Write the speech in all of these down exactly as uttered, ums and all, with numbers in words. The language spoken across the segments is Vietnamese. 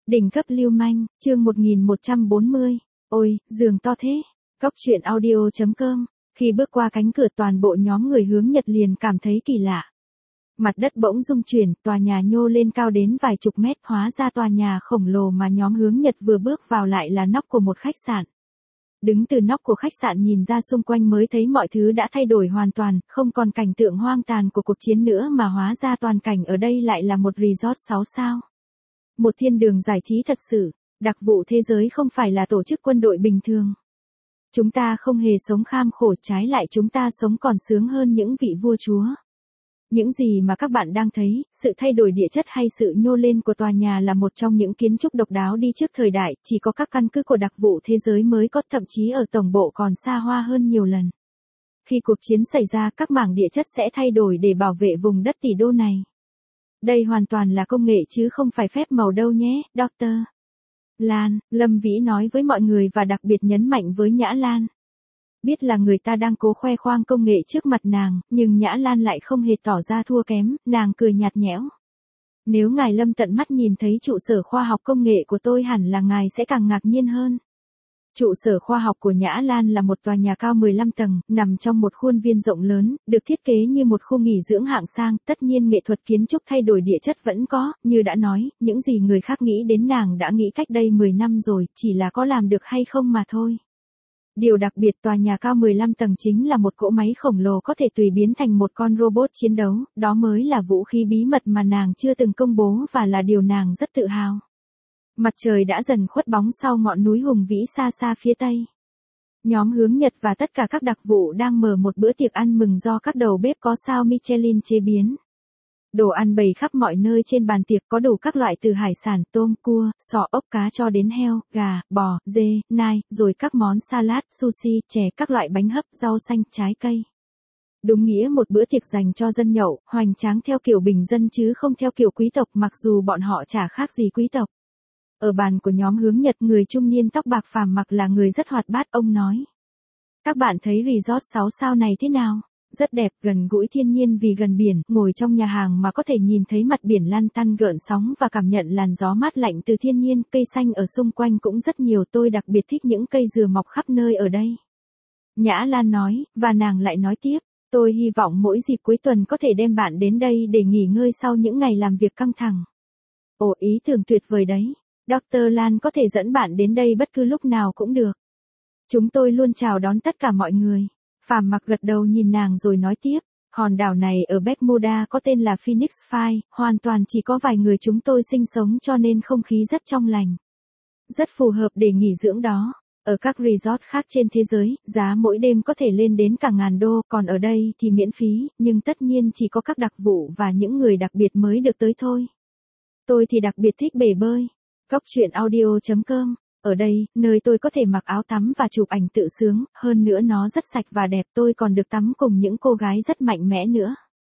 Đỉnh cấp lưu manh, chương một nghìn một trăm bốn mươi. Ôi, giường to thế. Cóc truyện audio chấm com. Khi bước qua cánh cửa toàn bộ nhóm người hướng Nhật liền cảm thấy kỳ lạ. Mặt đất bỗng rung chuyển, tòa nhà nhô lên cao đến vài chục mét, hóa ra tòa nhà khổng lồ mà nhóm hướng Nhật vừa bước vào lại là nóc của một khách sạn. Đứng từ nóc của khách sạn nhìn ra xung quanh mới thấy mọi thứ đã thay đổi hoàn toàn, không còn cảnh tượng hoang tàn của cuộc chiến nữa mà hóa ra toàn cảnh ở đây lại là một resort sáu sao. Một thiên đường giải trí thật sự, đặc vụ thế giới không phải là tổ chức quân đội bình thường. Chúng ta không hề sống kham khổ, trái lại chúng ta sống còn sướng hơn những vị vua chúa. Những gì mà các bạn đang thấy, sự thay đổi địa chất hay sự nhô lên của tòa nhà là một trong những kiến trúc độc đáo đi trước thời đại, chỉ có các căn cứ của đặc vụ thế giới mới có, thậm chí ở tổng bộ còn xa hoa hơn nhiều lần. Khi cuộc chiến xảy ra, các mảng địa chất sẽ thay đổi để bảo vệ vùng đất tỷ đô này. Đây hoàn toàn là công nghệ chứ không phải phép màu đâu nhé, Doctor Lan, Lâm Vĩ nói với mọi người và đặc biệt nhấn mạnh với Nhã Lan. Biết là người ta đang cố khoe khoang công nghệ trước mặt nàng, nhưng Nhã Lan lại không hề tỏ ra thua kém, nàng cười nhạt nhẽo. Nếu ngài Lâm tận mắt nhìn thấy trụ sở khoa học công nghệ của tôi hẳn là ngài sẽ càng ngạc nhiên hơn. Trụ sở khoa học của Nhã Lan là một tòa nhà cao mười lăm tầng, nằm trong một khuôn viên rộng lớn, được thiết kế như một khu nghỉ dưỡng hạng sang, tất nhiên nghệ thuật kiến trúc thay đổi địa chất vẫn có, như đã nói, những gì người khác nghĩ đến nàng đã nghĩ cách đây mười năm rồi, chỉ là có làm được hay không mà thôi. Điều đặc biệt tòa nhà cao mười lăm tầng chính là một cỗ máy khổng lồ có thể tùy biến thành một con robot chiến đấu, đó mới là vũ khí bí mật mà nàng chưa từng công bố và là điều nàng rất tự hào. Mặt trời đã dần khuất bóng sau ngọn núi hùng vĩ xa xa phía tây. Nhóm hướng Nhật và tất cả các đặc vụ đang mở một bữa tiệc ăn mừng do các đầu bếp có sao Michelin chế biến. Đồ ăn bày khắp mọi nơi trên bàn tiệc, có đủ các loại từ hải sản, tôm, cua, sò, ốc, cá cho đến heo, gà, bò, dê, nai, rồi các món salad, sushi, chè, các loại bánh hấp, rau xanh, trái cây. Đúng nghĩa một bữa tiệc dành cho dân nhậu, hoành tráng theo kiểu bình dân chứ không theo kiểu quý tộc, mặc dù bọn họ chả khác gì quý tộc. Ở bàn của nhóm hướng Nhật, người trung niên tóc bạc phàm mặc là người rất hoạt bát, ông nói. Các bạn thấy resort sáu sao này thế nào? Rất đẹp, gần gũi thiên nhiên vì gần biển, ngồi trong nhà hàng mà có thể nhìn thấy mặt biển lăn tăn gợn sóng và cảm nhận làn gió mát lạnh từ thiên nhiên, cây xanh ở xung quanh cũng rất nhiều, tôi đặc biệt thích những cây dừa mọc khắp nơi ở đây. Nhã Lan nói, và nàng lại nói tiếp, tôi hy vọng mỗi dịp cuối tuần có thể đem bạn đến đây để nghỉ ngơi sau những ngày làm việc căng thẳng. Ồ, ý tưởng tuyệt vời đấy. Doctor Lan có thể dẫn bạn đến đây bất cứ lúc nào cũng được. Chúng tôi luôn chào đón tất cả mọi người. Phàm mặc gật đầu nhìn nàng rồi nói tiếp, hòn đảo này ở Bermuda có tên là Phoenix Five, hoàn toàn chỉ có vài người chúng tôi sinh sống cho nên không khí rất trong lành. Rất phù hợp để nghỉ dưỡng đó. Ở các resort khác trên thế giới, giá mỗi đêm có thể lên đến cả ngàn đô, còn ở đây thì miễn phí, nhưng tất nhiên chỉ có các đặc vụ và những người đặc biệt mới được tới thôi. Tôi thì đặc biệt thích bể bơi. Cóc truyện audio chấm com. Ở đây, nơi tôi có thể mặc áo tắm và chụp ảnh tự sướng, hơn nữa nó rất sạch và đẹp, tôi còn được tắm cùng những cô gái rất mạnh mẽ nữa.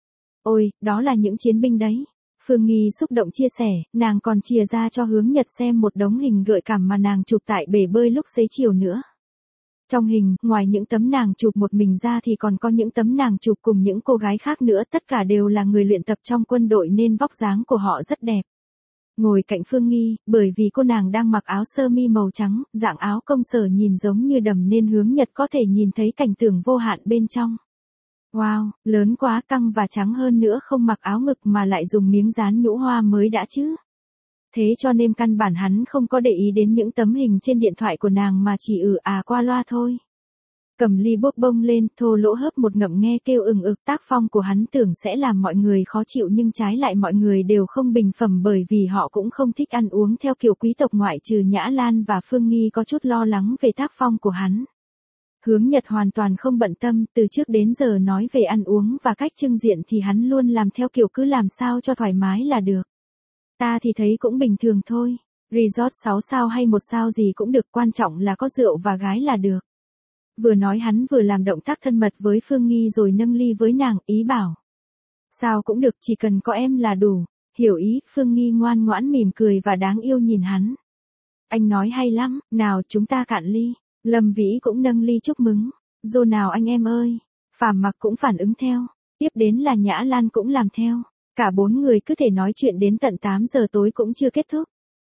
Ôi, đó là những chiến binh đấy. Phương Nghi xúc động chia sẻ, nàng còn chìa ra cho hướng Nhật xem một đống hình gợi cảm mà nàng chụp tại bể bơi lúc xế chiều nữa. Trong hình, ngoài những tấm nàng chụp một mình ra thì còn có những tấm nàng chụp cùng những cô gái khác nữa, tất cả đều là người luyện tập trong quân đội nên vóc dáng của họ rất đẹp. Ngồi cạnh Phương Nghi, bởi vì cô nàng đang mặc áo sơ mi màu trắng, dạng áo công sở nhìn giống như đầm nên hướng Nhật có thể nhìn thấy cảnh tượng vô hạn bên trong. Wow, lớn quá, căng và trắng hơn nữa, không mặc áo ngực mà lại dùng miếng dán nhũ hoa mới đã chứ. Thế cho nên căn bản hắn không có để ý đến những tấm hình trên điện thoại của nàng mà chỉ ừ à qua loa thôi. Cầm ly bốc bông lên, thô lỗ hớp một ngậm nghe kêu ừng ực, tác phong của hắn tưởng sẽ làm mọi người khó chịu nhưng trái lại mọi người đều không bình phẩm bởi vì họ cũng không thích ăn uống theo kiểu quý tộc ngoại trừ Nhã Lan và Phương Nghi có chút lo lắng về tác phong của hắn. Hướng Nhật hoàn toàn không bận tâm, từ trước đến giờ nói về ăn uống và cách trưng diện thì hắn luôn làm theo kiểu cứ làm sao cho thoải mái là được. Ta thì thấy cũng bình thường thôi, resort sáu sao hay một sao gì cũng được, quan trọng là có rượu và gái là được. Vừa nói hắn vừa làm động tác thân mật với Phương Nghi rồi nâng ly với nàng, ý bảo. Sao cũng được, chỉ cần có em là đủ. Hiểu ý, Phương Nghi ngoan ngoãn mỉm cười và đáng yêu nhìn hắn. Anh nói hay lắm, nào chúng ta cạn ly. Lâm Vĩ cũng nâng ly chúc mừng. Dô nào anh em ơi. Phàm Mặc cũng phản ứng theo. Tiếp đến là Nhã Lan cũng làm theo. Cả bốn người cứ thể nói chuyện đến tận tám giờ tối cũng chưa kết thúc.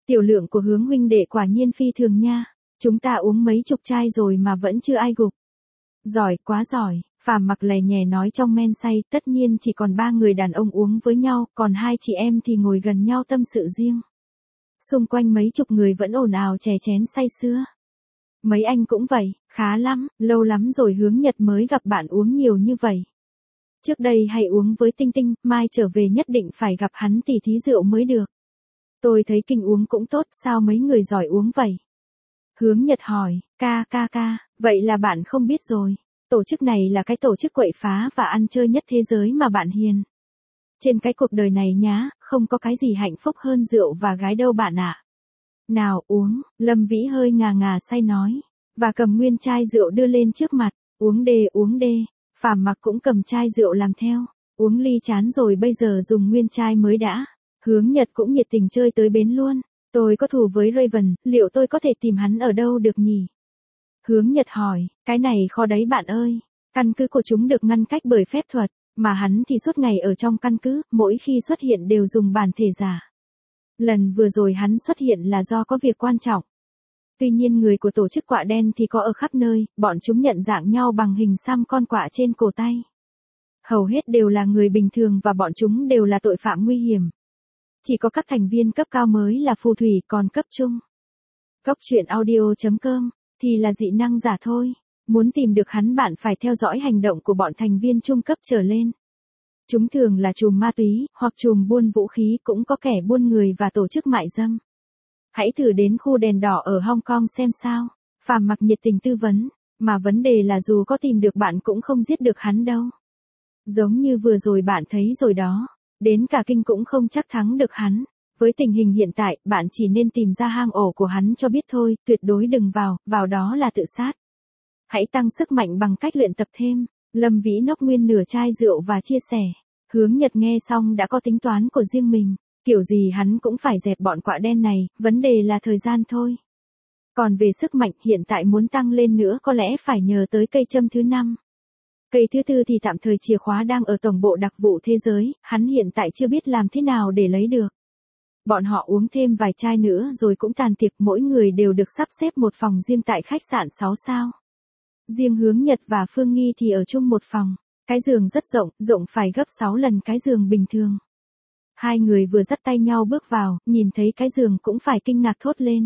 Tiểu lượng của Hướng huynh đệ quả nhiên phi thường nha. Chúng ta uống mấy chục chai rồi mà vẫn chưa ai gục. Giỏi, quá giỏi. Phàm Mặc lè nhè nói trong men say, tất nhiên chỉ còn ba người đàn ông uống với nhau, còn hai chị em thì ngồi gần nhau tâm sự riêng. Xung quanh mấy chục người vẫn ồn ào chè chén say sưa. Mấy anh cũng vậy, khá lắm, lâu lắm rồi Hướng Nhật mới gặp bạn uống nhiều như vậy. Trước đây hay uống với Tinh Tinh, mai trở về nhất định phải gặp hắn tỉ thí rượu mới được. Tôi thấy Kinh uống cũng tốt, sao mấy người giỏi uống vậy? Hướng Nhật hỏi, ca ca ca, vậy là bạn không biết rồi. Tổ chức này là cái tổ chức quậy phá và ăn chơi nhất thế giới mà bạn hiền. Trên cái cuộc đời này nhá, không có cái gì hạnh phúc hơn rượu và gái đâu bạn ạ. Nào uống, Lâm Vĩ hơi ngà ngà say nói, và cầm nguyên chai rượu đưa lên trước mặt, uống đê uống đê. Phàm Mặc cũng cầm chai rượu làm theo, uống ly chán rồi bây giờ dùng nguyên chai mới đã. Hướng Nhật cũng nhiệt tình chơi tới bến luôn. Tôi có thù với Raven, liệu tôi có thể tìm hắn ở đâu được nhỉ? Hướng Nhật hỏi, cái này khó đấy bạn ơi. Căn cứ của chúng được ngăn cách bởi phép thuật, mà hắn thì suốt ngày ở trong căn cứ, mỗi khi xuất hiện đều dùng bản thể giả. Lần vừa rồi hắn xuất hiện là do có việc quan trọng. Tuy nhiên người của tổ chức quạ đen thì có ở khắp nơi, bọn chúng nhận dạng nhau bằng hình xăm con quạ trên cổ tay. Hầu hết đều là người bình thường và bọn chúng đều là tội phạm nguy hiểm. Chỉ có các thành viên cấp cao mới là phù thủy, còn cấp trung. Cốc truyện audio chấm com thì là dị năng giả thôi. Muốn tìm được hắn bạn phải theo dõi hành động của bọn thành viên trung cấp trở lên. Chúng thường là trùm ma túy, hoặc trùm buôn vũ khí, cũng có kẻ buôn người và tổ chức mại dâm. Hãy thử đến khu đèn đỏ ở Hong Kong xem sao. Phàm Mặc nhiệt tình tư vấn, mà vấn đề là dù có tìm được bạn cũng không giết được hắn đâu. Giống như vừa rồi bạn thấy rồi đó, đến cả Kinh cũng không chắc thắng được hắn. Với tình hình hiện tại, bạn chỉ nên tìm ra hang ổ của hắn cho biết thôi, tuyệt đối đừng vào, vào đó là tự sát. Hãy tăng sức mạnh bằng cách luyện tập thêm. Lâm Vĩ nốc nguyên nửa chai rượu và chia sẻ. Hướng Nhật nghe xong đã có tính toán của riêng mình. Kiểu gì hắn cũng phải dẹp bọn quạ đen này, vấn đề là thời gian thôi. Còn về sức mạnh hiện tại muốn tăng lên nữa có lẽ phải nhờ tới cây châm thứ năm. Cây thứ tư thì tạm thời chìa khóa đang ở tổng bộ đặc vụ thế giới, hắn hiện tại chưa biết làm thế nào để lấy được. Bọn họ uống thêm vài chai nữa rồi cũng tàn tiệc, mỗi người đều được sắp xếp một phòng riêng tại khách sạn sáu sao. Riêng Hướng Nhật và Phương Nghi thì ở chung một phòng, cái giường rất rộng, rộng phải gấp sáu lần cái giường bình thường. Hai người vừa dắt tay nhau bước vào, nhìn thấy cái giường cũng phải kinh ngạc thốt lên.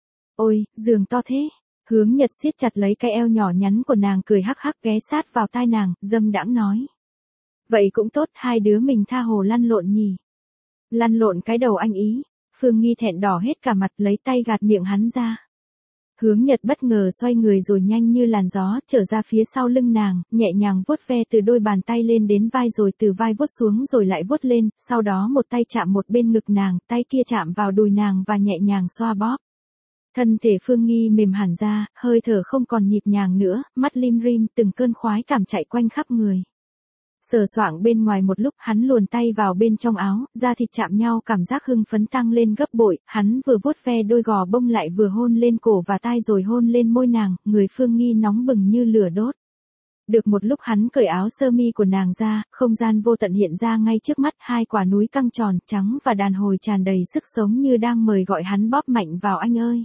Ôi, giường to thế. Hướng Nhật siết chặt lấy cái eo nhỏ nhắn của nàng cười hắc hắc ghé sát vào tai nàng, dâm đãng nói. Vậy cũng tốt, hai đứa mình tha hồ lăn lộn nhỉ. Lăn lộn cái đầu anh ý. Phương Nghi thẹn đỏ hết cả mặt lấy tay gạt miệng hắn ra. Hướng Nhật bất ngờ xoay người rồi nhanh như làn gió, trở ra phía sau lưng nàng, nhẹ nhàng vuốt ve từ đôi bàn tay lên đến vai rồi từ vai vuốt xuống rồi lại vuốt lên, sau đó một tay chạm một bên ngực nàng, tay kia chạm vào đùi nàng và nhẹ nhàng xoa bóp. Thân thể Phương Nghi mềm hẳn ra, hơi thở không còn nhịp nhàng nữa, mắt lim rim, từng cơn khoái cảm chạy quanh khắp người. Sờ soạng bên ngoài một lúc, hắn luồn tay vào bên trong áo, da thịt chạm nhau, cảm giác hưng phấn tăng lên gấp bội, hắn vừa vuốt ve đôi gò bông lại vừa hôn lên cổ và tai rồi hôn lên môi nàng, người Phương Nghi nóng bừng như lửa đốt. Được một lúc hắn cởi áo sơ mi của nàng ra, không gian vô tận hiện ra ngay trước mắt, hai quả núi căng tròn, trắng và đàn hồi tràn đầy sức sống như đang mời gọi hắn bóp mạnh vào anh ơi.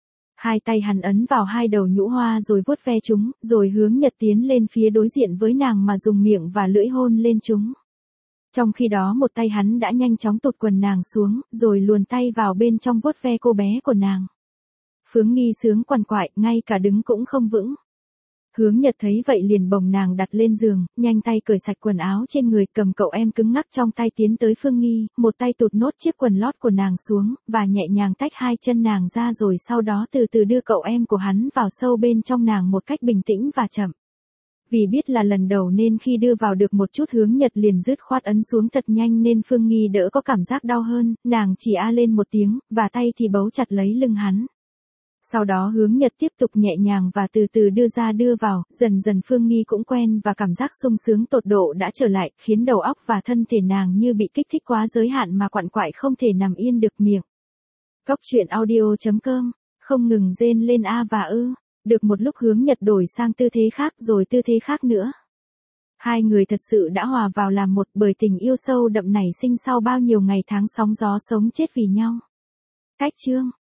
Hai tay hắn ấn vào hai đầu nhũ hoa rồi vuốt ve chúng, rồi Hướng Nhật tiến lên phía đối diện với nàng mà dùng miệng và lưỡi hôn lên chúng. Trong khi đó một tay hắn đã nhanh chóng tụt quần nàng xuống, rồi luồn tay vào bên trong vuốt ve cô bé của nàng. Phương Nghi sướng quằn quại, ngay cả đứng cũng không vững. Hướng Nhật thấy vậy liền bồng nàng đặt lên giường, nhanh tay cởi sạch quần áo trên người, cầm cậu em cứng ngắc trong tay tiến tới Phương Nghi, một tay tụt nốt chiếc quần lót của nàng xuống, và nhẹ nhàng tách hai chân nàng ra rồi sau đó từ từ đưa cậu em của hắn vào sâu bên trong nàng một cách bình tĩnh và chậm. Vì biết là lần đầu nên khi đưa vào được một chút Hướng Nhật liền dứt khoát ấn xuống thật nhanh nên Phương Nghi đỡ có cảm giác đau hơn, nàng chỉ a lên một tiếng, và tay thì bấu chặt lấy lưng hắn. Sau đó Hướng Nhật tiếp tục nhẹ nhàng và từ từ đưa ra đưa vào, dần dần Phương Nghi cũng quen và cảm giác sung sướng tột độ đã trở lại, khiến đầu óc và thân thể nàng như bị kích thích quá giới hạn mà quặn quại không thể nằm yên được miệng. Cốc truyện audio chấm com, không ngừng rên lên a và ư, được một lúc Hướng Nhật đổi sang tư thế khác rồi tư thế khác nữa. Hai người thật sự đã hòa vào làm một bởi tình yêu sâu đậm nảy sinh sau bao nhiêu ngày tháng sóng gió sống chết vì nhau. Cách chương